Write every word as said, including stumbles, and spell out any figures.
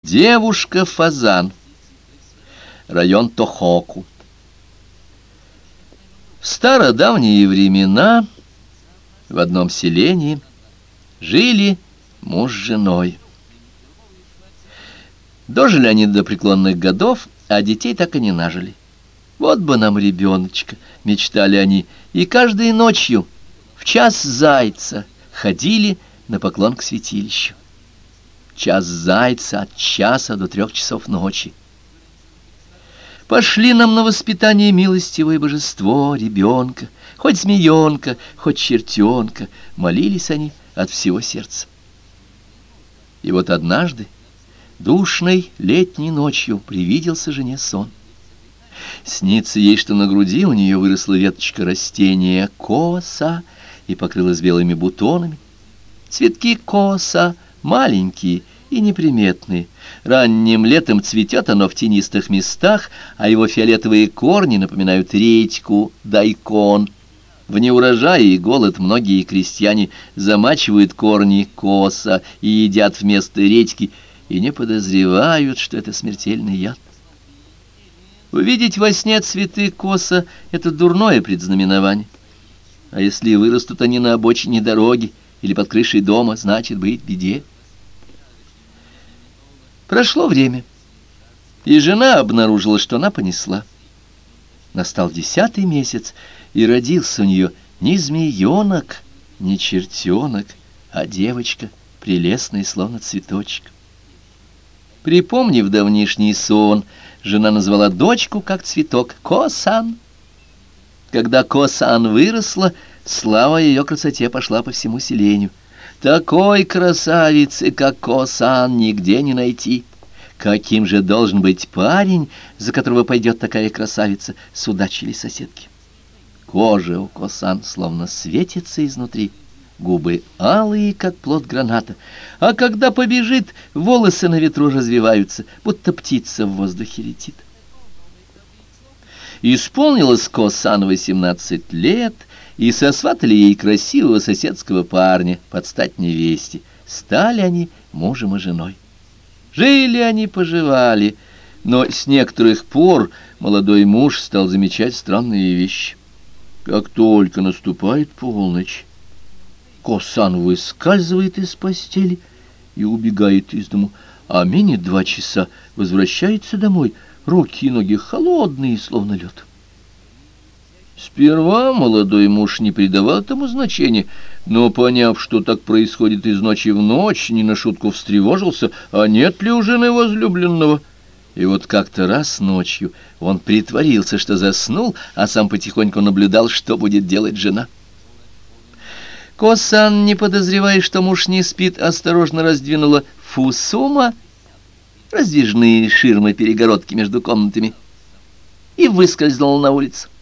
Девушка-фазан. Район Тохоку. В стародавние времена в одном селении жили муж с женой. Дожили они до преклонных годов, а детей так и не нажили. Вот бы нам ребеночка, мечтали они, и каждой ночью в час зайца ходили на поклон к святилищу. Час зайца от часа до трех часов ночи. Пошли нам на воспитание милостивое божество, ребенка, хоть змеенка, хоть чертенка, молились они от всего сердца. И вот однажды, душной летней ночью, привиделся жене сон. Снится ей, что на груди у нее выросла веточка растения коса и покрылась белыми бутонами. Цветки коса маленькие и неприметные. Ранним летом цветет оно в тенистых местах, а его фиолетовые корни напоминают редьку, дайкон. В неурожае и голод многие крестьяне замачивают корни коса и едят вместо редьки, и не подозревают, что это смертельный яд. Увидеть во сне цветы коса — это дурное предзнаменование. А если вырастут они на обочине дороги или под крышей дома, значит, быть беде. Прошло время, и жена обнаружила, что она понесла. Настал десятый месяц, и родился у нее не змеенок, не чертенок, а девочка, прелестная, словно цветочек. Припомнив давнишний сон, жена назвала дочку, как цветок, Косан. Когда Косан выросла, слава ее красоте пошла по всему селению. Такой красавицы, как Косан, нигде не найти. Каким же должен быть парень, за которого пойдет такая красавица, судачили соседки. Кожа у Косан словно светится изнутри, губы алые, как плод граната, а когда побежит, волосы на ветру развиваются, будто птица в воздухе летит. Исполнилось Косан восемнадцать лет, и сосватали ей красивого соседского парня под стать невесте. Стали они мужем и женой. Жили они, поживали, но с некоторых пор молодой муж стал замечать странные вещи. Как только наступает полночь, Косан выскальзывает из постели и убегает из дому, а минет два часа возвращается домой, руки и ноги холодные, словно лед. Сперва молодой муж не придавал этому значения, но, поняв, что так происходит из ночи в ночь, не на шутку встревожился, а нет ли у жены возлюбленного. И вот как-то раз ночью он притворился, что заснул, а сам потихоньку наблюдал, что будет делать жена. Косан, не подозревая, что муж не спит, осторожно раздвинула фусума, раздвижные ширмы-перегородки между комнатами, и выскользнула на улицу.